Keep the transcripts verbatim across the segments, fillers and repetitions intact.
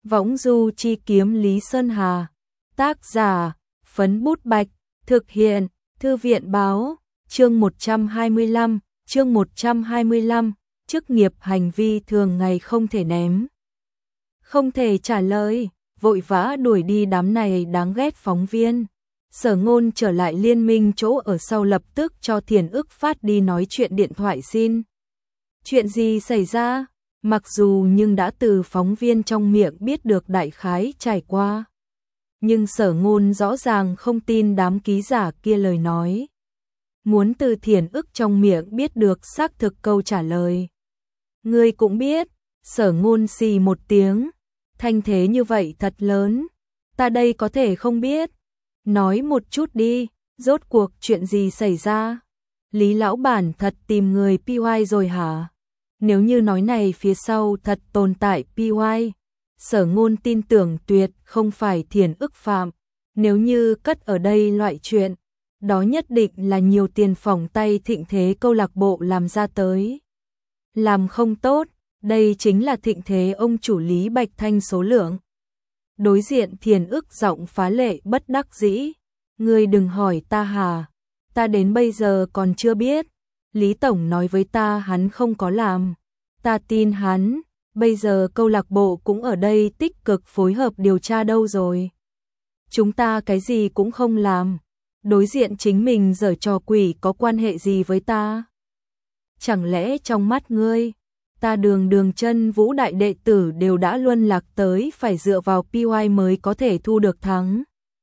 Võng du chi kiếm Lý Sơn Hà. Tác giả, Phấn Bút Bạch. Thực hiện, Thư viện báo. Chương một trăm hai mươi lăm, chương một trăm hai mươi lăm, chức nghiệp hành vi thường ngày không thể ném. Không thể trả lời, vội vã đuổi đi đám này đáng ghét phóng viên. Sở Ngôn trở lại liên minh chỗ ở sau lập tức cho Thiền Ức phát đi nói chuyện điện thoại xin. Chuyện gì xảy ra? Mặc dù nhưng đã từ phóng viên trong miệng biết được đại khái trải qua. Nhưng Sở Ngôn rõ ràng không tin đám ký giả kia lời nói. Muốn từ Thiền Ức trong miệng biết được xác thực câu trả lời. Ngươi cũng biết, Sở Ngôn xì một tiếng. Thanh thế như vậy thật lớn. Ta đây có thể không biết. Nói một chút đi, rốt cuộc chuyện gì xảy ra? Lý lão bản thật tìm người pê i rồi hả? Nếu như nói này phía sau thật tồn tại pê i, Sở Ngôn tin tưởng tuyệt không phải Thiền Ức phạm. Nếu như cất ở đây loại chuyện, đó nhất định là nhiều tiền phỏng tay thịnh thế câu lạc bộ làm ra tới. Làm không tốt, đây chính là thịnh thế ông chủ Lý Bạch Thanh số lượng. Đối diện Thiền Ức giọng phá lệ bất đắc dĩ. Ngươi đừng hỏi ta hà, ta đến bây giờ còn chưa biết. Lý Tổng nói với ta hắn không có làm. Ta tin hắn, bây giờ câu lạc bộ cũng ở đây tích cực phối hợp điều tra đâu rồi. Chúng ta cái gì cũng không làm. Đối diện chính mình giở trò quỷ có quan hệ gì với ta? Chẳng lẽ trong mắt ngươi, ta đường đường chân vũ đại đệ tử đều đã luân lạc tới phải dựa vào pê i mới có thể thu được thắng.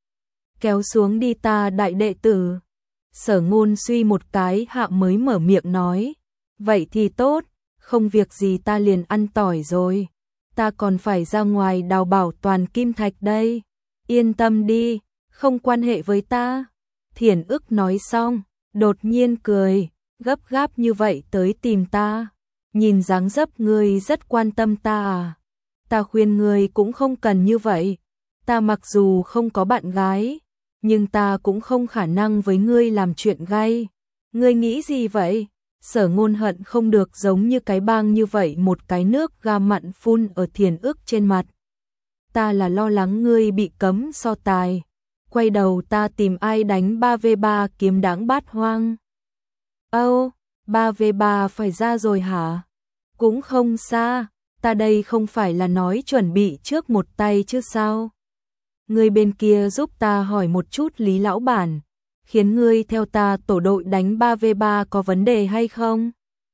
Kéo xuống đi ta đại đệ tử. Sở Ngôn suy một cái hạ mới mở miệng nói. Vậy thì tốt, không việc gì ta liền ăn tỏi rồi. Ta còn phải ra ngoài đào bảo toàn kim thạch đây. Yên tâm đi, không quan hệ với ta. Thiền Ức nói xong, đột nhiên cười, gấp gáp như vậy tới tìm ta. Nhìn dáng dấp ngươi rất quan tâm ta à? Ta khuyên ngươi cũng không cần như vậy. Ta mặc dù không có bạn gái, nhưng ta cũng không khả năng với ngươi làm chuyện gay. Ngươi nghĩ gì vậy? Sở Ngôn hận không được giống như cái bang như vậy một cái nước ga mặn phun ở Thiền Ức trên mặt. Ta là lo lắng ngươi bị cấm so tài. Quay đầu ta tìm ai đánh ba vs ba kiếm đáng bát hoang. Âu, ba vs ba phải ra rồi hả? Cũng không xa, ta đây không phải là nói chuẩn bị trước một tay chứ sao? Ngươi bên kia giúp ta hỏi một chút Lý lão bản, khiến ngươi theo ta tổ đội đánh ba vs ba có vấn đề hay không?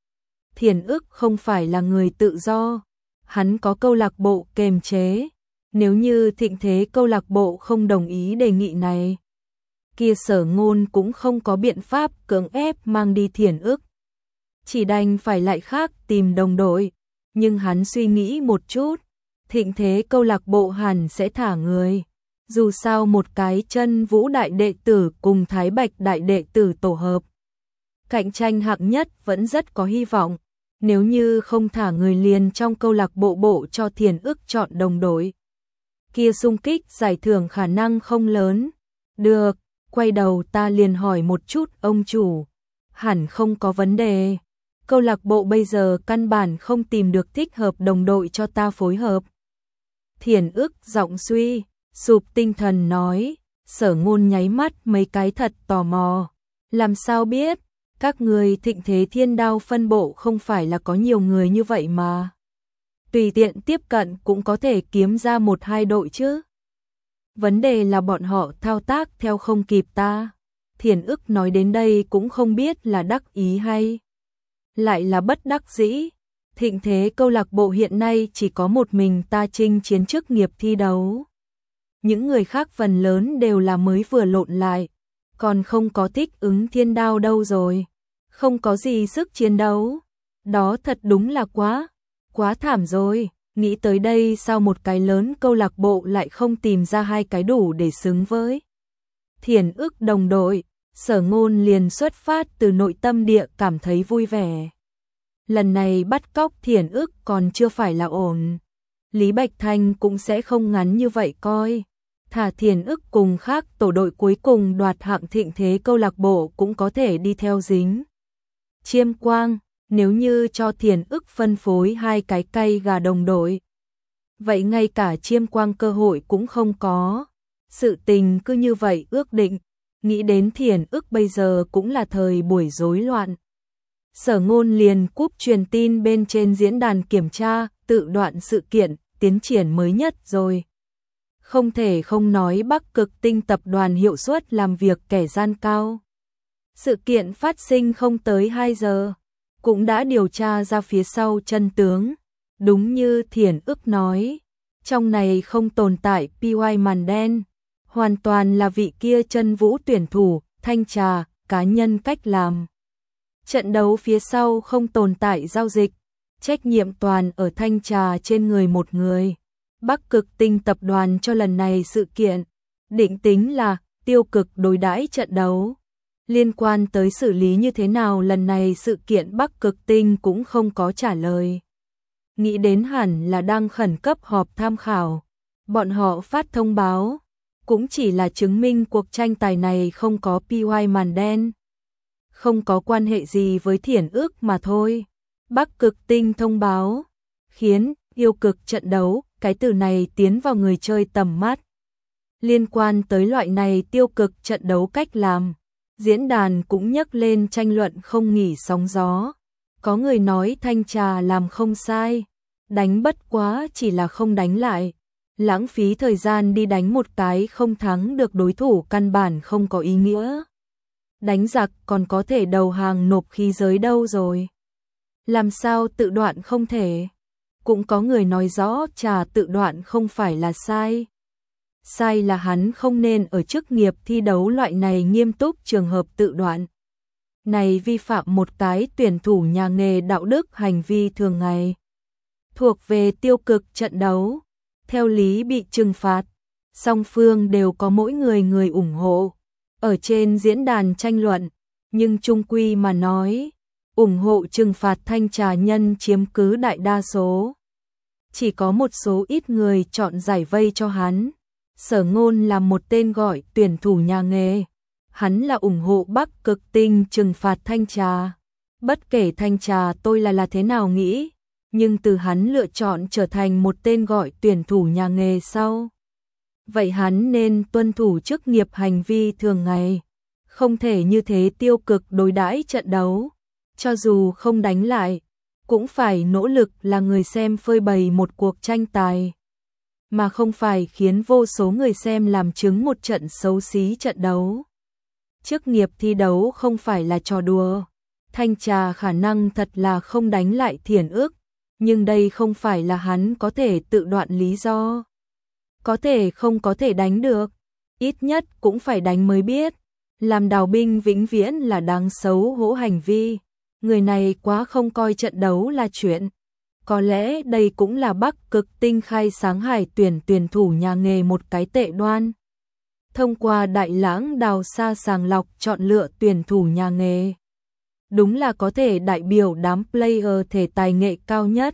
Thiền Ức không phải là người tự do, hắn có câu lạc bộ kềm chế. Nếu như thịnh thế câu lạc bộ không đồng ý đề nghị này, kia Sở Ngôn cũng không có biện pháp cưỡng ép mang đi Thiền Ức. Chỉ đành phải lại khác tìm đồng đội. Nhưng hắn suy nghĩ một chút, thịnh thế câu lạc bộ hẳn sẽ thả người. Dù sao một cái chân vũ đại đệ tử cùng Thái Bạch đại đệ tử tổ hợp, cạnh tranh hạng nhất vẫn rất có hy vọng. Nếu như không thả người liền trong câu lạc bộ bộ cho Thiền Ức chọn đồng đội, kia xung kích giải thưởng khả năng không lớn. Được, quay đầu ta liền hỏi một chút ông chủ. Hẳn không có vấn đề. Câu lạc bộ bây giờ căn bản không tìm được thích hợp đồng đội cho ta phối hợp. Thiền Ức giọng suy, sụp tinh thần nói. Sở Ngôn nháy mắt mấy cái thật tò mò. Làm sao biết? Các người thịnh thế thiên đao phân bộ không phải là có nhiều người như vậy mà. Tùy tiện tiếp cận cũng có thể kiếm ra một hai đội chứ. Vấn đề là bọn họ thao tác theo không kịp ta. Thiền Ức nói đến đây cũng không biết là đắc ý hay lại là bất đắc dĩ. Thịnh thế câu lạc bộ hiện nay chỉ có một mình ta chinh chiến chức nghiệp thi đấu. Những người khác phần lớn đều là mới vừa lộn lại, còn không có thích ứng thiên đao đâu rồi. Không có gì sức chiến đấu. Đó thật đúng là quá, quá thảm rồi. Nghĩ tới đây sao một cái lớn câu lạc bộ lại không tìm ra hai cái đủ để xứng với Thiền Ức đồng đội. Sở Ngôn liền xuất phát từ nội tâm địa cảm thấy vui vẻ. Lần này bắt cóc Thiền Ức còn chưa phải là ổn. Lý Bạch Thanh cũng sẽ không ngắn như vậy coi. Thả Thiền Ức cùng khác tổ đội cuối cùng đoạt hạng thịnh thế câu lạc bộ cũng có thể đi theo dính chiêm quang. Nếu như cho Thiền Ức phân phối hai cái cây gà đồng đội, vậy ngay cả chiêm quang cơ hội cũng không có. Sự tình cứ như vậy ước định, nghĩ đến Thiển Ức bây giờ cũng là thời buổi rối loạn. Sở Ngôn liền cúp truyền tin bên trên diễn đàn kiểm tra, tự đoạn sự kiện, tiến triển mới nhất rồi. Không thể không nói Bắc Cực Tinh tập đoàn hiệu suất làm việc kẻ gian cao. Sự kiện phát sinh không tới hai giờ, cũng đã điều tra ra phía sau chân tướng. Đúng như Thiển Ức nói, trong này không tồn tại pê i màn đen, hoàn toàn là vị kia chân vũ tuyển thủ, thanh trà, cá nhân cách làm. Trận đấu phía sau không tồn tại giao dịch, trách nhiệm toàn ở thanh trà trên người một người. Bắc Cực Tinh tập đoàn cho lần này sự kiện, định tính là tiêu cực đối đãi trận đấu. Liên quan tới xử lý như thế nào lần này sự kiện Bắc Cực Tinh cũng không có trả lời. Nghĩ đến hẳn là đang khẩn cấp họp tham khảo. Bọn họ phát thông báo, cũng chỉ là chứng minh cuộc tranh tài này không có pê i màn đen. Không có quan hệ gì với Thiển Ức mà thôi. Bắc Cực Tinh thông báo, khiến yêu cực trận đấu, cái từ này tiến vào người chơi tầm mắt. Liên quan tới loại này tiêu cực trận đấu cách làm, diễn đàn cũng nhấc lên tranh luận không nghỉ sóng gió. Có người nói thanh trà làm không sai, đánh bất quá chỉ là không đánh lại. Lãng phí thời gian đi đánh một cái không thắng được đối thủ căn bản không có ý nghĩa. Đánh giặc còn có thể đầu hàng nộp khí giới đâu rồi. Làm sao tự đoạn không thể? Cũng có người nói rõ trà tự đoạn không phải là sai. Sai là hắn không nên ở chức nghiệp thi đấu loại này nghiêm túc trường hợp tự đoạn. Này vi phạm một cái tuyển thủ nhà nghề đạo đức hành vi thường ngày. Thuộc về tiêu cực trận đấu. Theo lý bị trừng phạt. Song phương đều có mỗi người người ủng hộ. Ở trên diễn đàn tranh luận. Nhưng chung quy mà nói, ủng hộ trừng phạt thanh trà nhân chiếm cứ đại đa số. Chỉ có một số ít người chọn giải vây cho hắn. Sở Ngôn là một tên gọi tuyển thủ nhà nghề. Hắn là ủng hộ Bắc Cực Tinh trừng phạt thanh trà. Bất kể thanh trà tôi là là thế nào nghĩ, nhưng từ hắn lựa chọn trở thành một tên gọi tuyển thủ nhà nghề sau. Vậy hắn nên tuân thủ chức nghiệp hành vi thường ngày. Không thể như thế tiêu cực đối đãi trận đấu. Cho dù không đánh lại, cũng phải nỗ lực là người xem phơi bày một cuộc tranh tài. Mà không phải khiến vô số người xem làm chứng một trận xấu xí trận đấu. Chức nghiệp thi đấu không phải là trò đùa. Thanh trà khả năng thật là không đánh lại Thiển Ức, nhưng đây không phải là hắn có thể tự đoạn lý do. Có thể không có thể đánh được, ít nhất cũng phải đánh mới biết. Làm đào binh vĩnh viễn là đáng xấu hổ hành vi. Người này quá không coi trận đấu là chuyện. Có lẽ đây cũng là Bắc Cực Tinh khai sáng hải tuyển tuyển thủ nhà nghề một cái tệ đoan. Thông qua đại lãng đào xa sàng lọc chọn lựa tuyển thủ nhà nghề. Đúng là có thể đại biểu đám player thể tài nghệ cao nhất.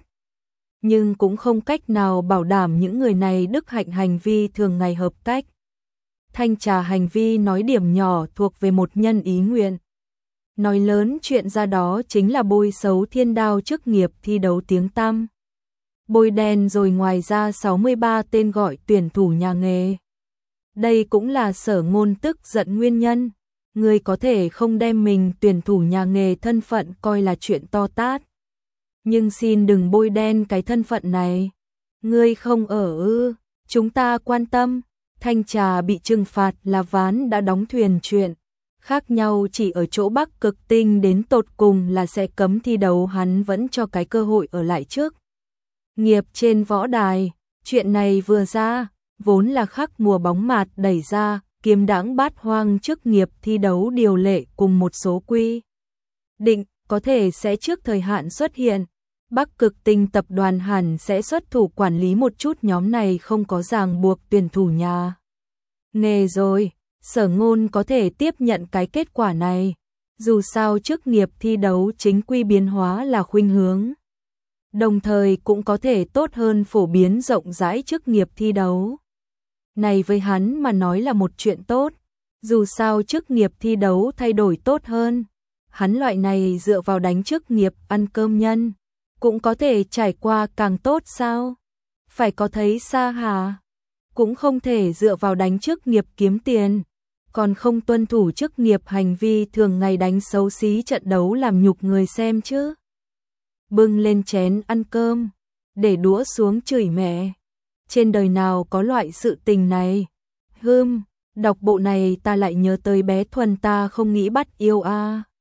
Nhưng cũng không cách nào bảo đảm những người này đức hạnh hành vi thường ngày hợp cách. Thanh trà hành vi nói điểm nhỏ thuộc về một nhân ý nguyện. Nói lớn chuyện ra đó chính là bôi xấu thiên đao chức nghiệp thi đấu tiếng tăm. Bôi đen rồi ngoài ra sáu mươi ba tên gọi tuyển thủ nhà nghề. Đây cũng là Sở Ngôn tức giận nguyên nhân. Người có thể không đem mình tuyển thủ nhà nghề thân phận coi là chuyện to tát. Nhưng xin đừng bôi đen cái thân phận này. Ngươi không ở ư, chúng ta quan tâm. Thanh trà bị trừng phạt là ván đã đóng thuyền chuyện. Khác nhau chỉ ở chỗ Bắc Cực Tinh đến tột cùng là sẽ cấm thi đấu, hắn vẫn cho cái cơ hội ở lại trước. Nghiệp trên võ đài, chuyện này vừa ra, vốn là khắc mùa bóng mạt đẩy ra, kiếm đãng bát hoang chức nghiệp thi đấu điều lệ cùng một số quy định, có thể sẽ trước thời hạn xuất hiện. Bắc Cực Tinh tập đoàn hẳn sẽ xuất thủ quản lý một chút nhóm này không có ràng buộc tuyển thủ nhà nghề rồi. Sở Ngôn có thể tiếp nhận cái kết quả này. Dù sao chức nghiệp thi đấu chính quy biến hóa là khuynh hướng. Đồng thời cũng có thể tốt hơn phổ biến rộng rãi chức nghiệp thi đấu. Này với hắn mà nói là một chuyện tốt. Dù sao chức nghiệp thi đấu thay đổi tốt hơn. Hắn loại này dựa vào đánh chức nghiệp ăn cơm nhân. Cũng có thể trải qua càng tốt sao. phải có thấy xa hà. Cũng không thể dựa vào đánh chức nghiệp kiếm tiền, còn không tuân thủ chức nghiệp hành vi thường ngày đánh xấu xí trận đấu làm nhục người xem chứ. Bưng lên chén ăn cơm, để đũa xuống chửi mẹ. Trên đời nào có loại sự tình này. Hưm, đọc bộ này ta lại nhớ tới bé Thuần ta không nghĩ bắt yêu a. À.